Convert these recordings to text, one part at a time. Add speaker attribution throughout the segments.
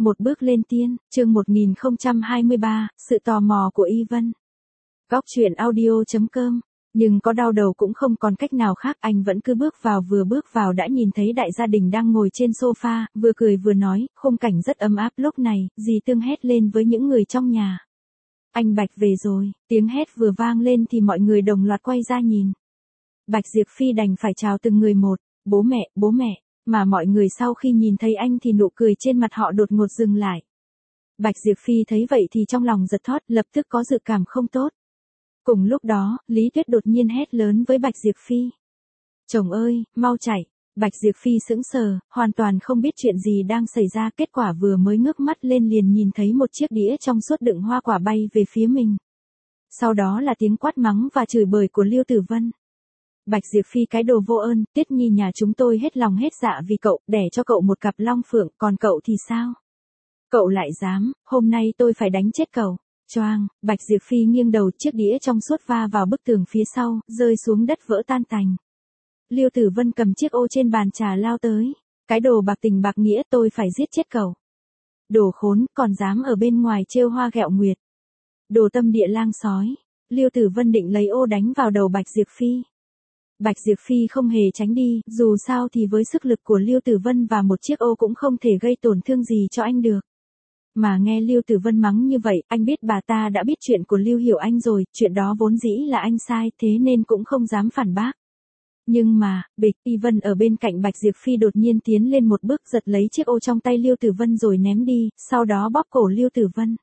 Speaker 1: Một bước lên tiên, chương 1023, sự tò mò của Y Vân. Góc truyện audio.com. Nhưng có đau đầu cũng không còn cách nào khác, anh vẫn cứ vừa bước vào đã nhìn thấy đại gia đình đang ngồi trên sofa, vừa cười vừa nói, khung cảnh rất ấm áp. Lúc này, dì Tương hét lên với những người trong nhà. Anh Bạch về rồi, tiếng hét vừa vang lên thì mọi người đồng loạt quay ra nhìn. Bạch Diệp Phi đành phải chào từng người một, bố mẹ. Mà mọi người sau khi nhìn thấy anh thì nụ cười trên mặt họ đột ngột dừng lại. Bạch Diệp Phi thấy vậy thì trong lòng giật thót, lập tức có dự cảm không tốt. Cùng lúc đó, Lý Tuyết đột nhiên hét lớn với Bạch Diệp Phi. Chồng ơi, mau chạy. Bạch Diệp Phi sững sờ, hoàn toàn không biết chuyện gì đang xảy ra, kết quả vừa mới ngước mắt lên liền nhìn thấy một chiếc đĩa trong suốt đựng hoa quả bay về phía mình. Sau đó là tiếng quát mắng và chửi bới của Lưu Tử Vân. Bạch Diệp Phi cái đồ vô ơn, Tiết Nhi nhà chúng tôi hết lòng hết dạ vì cậu, đẻ cho cậu một cặp long phượng, còn cậu thì sao? Cậu lại dám, hôm nay tôi phải đánh chết cậu. Choang, Bạch Diệp Phi nghiêng đầu, chiếc đĩa trong suốt va vào bức tường phía sau, rơi xuống đất vỡ tan tành. Lưu Tử Vân cầm chiếc ô trên bàn trà lao tới. Cái đồ bạc tình bạc nghĩa, tôi phải giết chết cậu. Đồ khốn, còn dám ở bên ngoài trêu hoa ghẹo nguyệt. Đồ tâm địa lang sói. Lưu Tử Vân định lấy ô đánh vào đầu Bạch Diệp Phi. Bạch Diệp Phi không hề tránh đi, dù sao thì với sức lực của Lưu Tử Vân và một chiếc ô cũng không thể gây tổn thương gì cho anh được. Mà nghe Lưu Tử Vân mắng như vậy, anh biết bà ta đã biết chuyện của Lưu Hiểu Anh rồi, chuyện đó vốn dĩ là anh sai, thế nên cũng không dám phản bác. Nhưng mà, bịch, Y Vân ở bên cạnh Bạch Diệp Phi đột nhiên tiến lên một bước, giật lấy chiếc ô trong tay Lưu Tử Vân rồi ném đi, sau đó bóp cổ Lưu Tử Vân.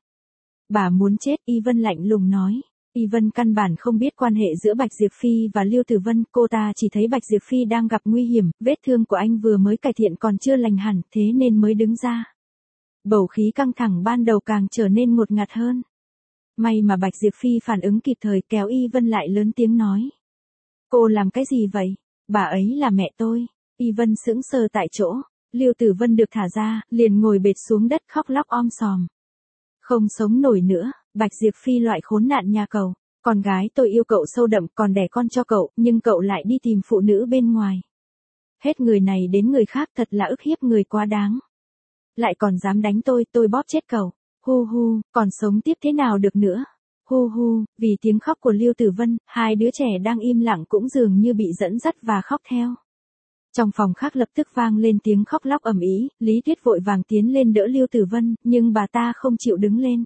Speaker 1: Bà muốn chết, Y Vân lạnh lùng nói. Y Vân căn bản không biết quan hệ giữa Bạch Diệp Phi và Lưu Tử Vân, cô ta chỉ thấy Bạch Diệp Phi đang gặp nguy hiểm, vết thương của anh vừa mới cải thiện còn chưa lành hẳn, thế nên mới đứng ra. Bầu khí căng thẳng ban đầu càng trở nên ngột ngạt hơn. May mà Bạch Diệp Phi phản ứng kịp thời, kéo Y Vân lại lớn tiếng nói. Cô làm cái gì vậy? Bà ấy là mẹ tôi. Y Vân sững sờ tại chỗ. Lưu Tử Vân được thả ra, liền ngồi bệt xuống đất khóc lóc om sòm. Không sống nổi nữa, Bạch Diệp Phi loại khốn nạn nhà cậu. Con gái tôi yêu cậu sâu đậm, còn đẻ con cho cậu, nhưng cậu lại đi tìm phụ nữ bên ngoài. Hết người này đến người khác, thật là ức hiếp người quá đáng. Lại còn dám đánh tôi bóp chết cậu. Hu hu, còn sống tiếp thế nào được nữa. Hu hu, vì tiếng khóc của Lưu Tử Vân, hai đứa trẻ đang im lặng cũng dường như bị dẫn dắt và khóc theo. Trong phòng khác lập tức vang lên tiếng khóc lóc ầm ĩ, Lý Tuyết vội vàng tiến lên đỡ Lưu Tử Vân, nhưng bà ta không chịu đứng lên.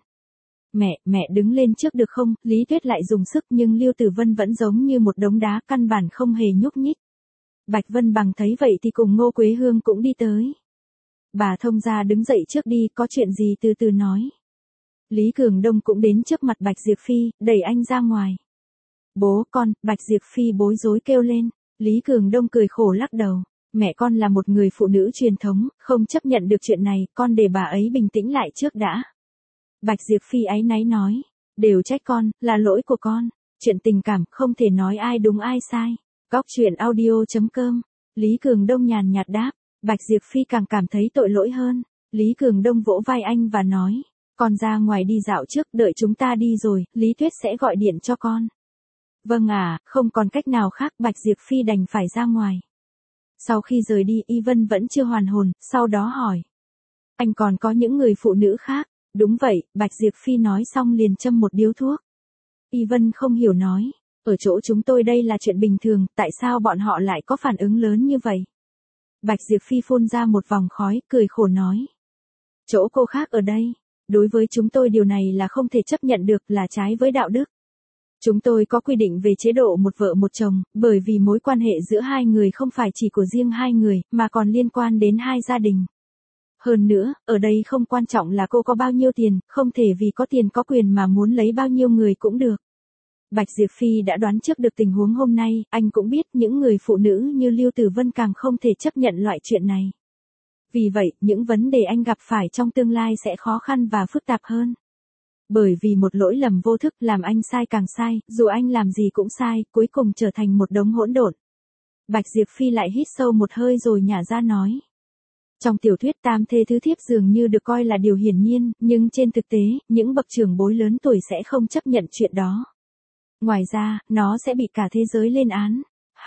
Speaker 1: Mẹ đứng lên trước được không? Lý Tuyết lại dùng sức nhưng Lưu Tử Vân vẫn giống như một đống đá, căn bản không hề nhúc nhích. Bạch Vân Bằng thấy vậy thì cùng Ngô Quế Hương cũng đi tới. Bà thông gia đứng dậy trước đi, có chuyện gì từ từ nói. Lý Cường Đông cũng đến trước mặt Bạch Diệp Phi, đẩy anh ra ngoài. Bố con, Bạch Diệp Phi bối rối kêu lên. Lý Cường Đông cười khổ lắc đầu. Mẹ con là một người phụ nữ truyền thống, không chấp nhận được chuyện này, con để bà ấy bình tĩnh lại trước đã. Bạch Diệp Phi áy náy nói. Đều trách con, là lỗi của con. Chuyện tình cảm, không thể nói ai đúng ai sai. Góc truyện audio.com. Lý Cường Đông nhàn nhạt đáp. Bạch Diệp Phi càng cảm thấy tội lỗi hơn. Lý Cường Đông vỗ vai anh và nói. Con ra ngoài đi dạo trước, đợi chúng ta đi rồi, Lý Tuyết sẽ gọi điện cho con. Vâng à, không còn cách nào khác, Bạch Diệp Phi đành phải ra ngoài. Sau khi rời đi, Y Vân vẫn chưa hoàn hồn, sau đó hỏi. Anh còn có những người phụ nữ khác? Đúng vậy, Bạch Diệp Phi nói xong liền châm một điếu thuốc. Y Vân không hiểu nói. Ở chỗ chúng tôi đây là chuyện bình thường, tại sao bọn họ lại có phản ứng lớn như vậy? Bạch Diệp Phi phun ra một vòng khói, cười khổ nói. Chỗ cô khác ở đây. Đối với chúng tôi điều này là không thể chấp nhận được, là trái với đạo đức. Chúng tôi có quy định về chế độ một vợ một chồng, bởi vì mối quan hệ giữa hai người không phải chỉ của riêng hai người, mà còn liên quan đến hai gia đình. Hơn nữa, ở đây không quan trọng là cô có bao nhiêu tiền, không thể vì có tiền có quyền mà muốn lấy bao nhiêu người cũng được. Bạch Diệp Phi đã đoán trước được tình huống hôm nay, anh cũng biết những người phụ nữ như Lưu Tử Vân càng không thể chấp nhận loại chuyện này. Vì vậy, những vấn đề anh gặp phải trong tương lai sẽ khó khăn và phức tạp hơn. Bởi vì một lỗi lầm vô thức làm anh sai càng sai, dù anh làm gì cũng sai, cuối cùng trở thành một đống hỗn độn. Bạch Diệp Phi lại hít sâu một hơi rồi nhả ra nói. Trong tiểu thuyết tam thê tứ thiếp dường như được coi là điều hiển nhiên, nhưng trên thực tế, những bậc trưởng bối lớn tuổi sẽ không chấp nhận chuyện đó. Ngoài ra, nó sẽ bị cả thế giới lên án.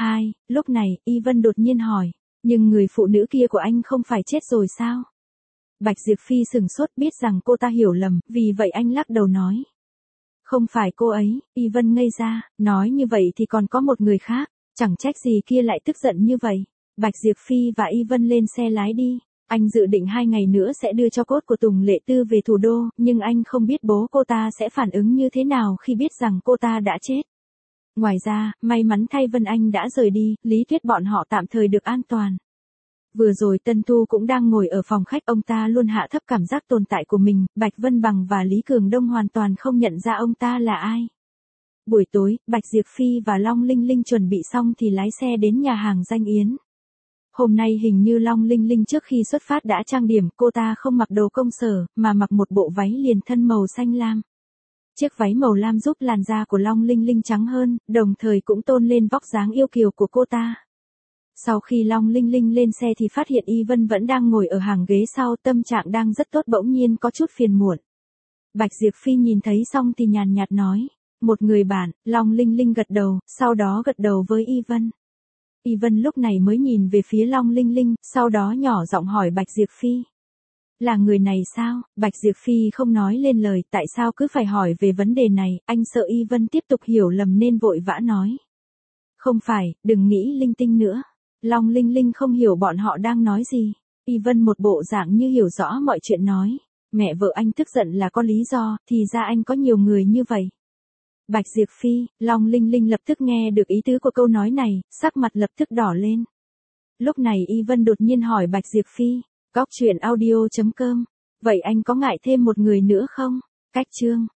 Speaker 1: Lúc này, Y Vân đột nhiên hỏi. Nhưng người phụ nữ kia của anh không phải chết rồi sao? Bạch Diệp Phi sừng sốt biết rằng cô ta hiểu lầm, vì vậy anh lắc đầu nói. Không phải cô ấy, Y Vân ngây ra, nói như vậy thì còn có một người khác, chẳng trách gì kia lại tức giận như vậy. Bạch Diệp Phi và Y Vân lên xe lái đi. Anh dự định 2 ngày nữa sẽ đưa cho cốt của Tùng Lệ Tư về thủ đô, nhưng anh không biết bố cô ta sẽ phản ứng như thế nào khi biết rằng cô ta đã chết. Ngoài ra, may mắn thay Vân Anh đã rời đi, lý thuyết bọn họ tạm thời được an toàn. Vừa rồi Tân Thu cũng đang ngồi ở phòng khách, ông ta luôn hạ thấp cảm giác tồn tại của mình, Bạch Vân Bằng và Lý Cường Đông hoàn toàn không nhận ra ông ta là ai. Buổi tối, Bạch Diệp Phi và Long Linh Linh chuẩn bị xong thì lái xe đến nhà hàng Danh Yến. Hôm nay hình như Long Linh Linh trước khi xuất phát đã trang điểm, cô ta không mặc đồ công sở, mà mặc một bộ váy liền thân màu xanh lam. Chiếc váy màu lam giúp làn da của Long Linh Linh trắng hơn, đồng thời cũng tôn lên vóc dáng yêu kiều của cô ta. Sau khi Long Linh Linh lên xe thì phát hiện Y Vân vẫn đang ngồi ở hàng ghế sau, tâm trạng đang rất tốt, bỗng nhiên có chút phiền muộn. Bạch Diệp Phi nhìn thấy xong thì nhàn nhạt nói, một người bạn. Long Linh Linh gật đầu, sau đó gật đầu với Y Vân. Y Vân lúc này mới nhìn về phía Long Linh Linh, sau đó nhỏ giọng hỏi Bạch Diệp Phi. Là người này sao? Bạch Diệp Phi không nói lên lời, tại sao cứ phải hỏi về vấn đề này, anh sợ Y Vân tiếp tục hiểu lầm nên vội vã nói. Không phải, đừng nghĩ linh tinh nữa. Long Linh Linh không hiểu bọn họ đang nói gì. Y Vân một bộ dạng như hiểu rõ mọi chuyện nói. Mẹ vợ anh tức giận là có lý do, thì ra anh có nhiều người như vậy. Bạch Diệp Phi, Long Linh Linh lập tức nghe được ý tứ của câu nói này, sắc mặt lập tức đỏ lên. Lúc này Y Vân đột nhiên hỏi Bạch Diệp Phi, Góc truyện audio.com, vậy anh có ngại thêm một người nữa không? Cách chương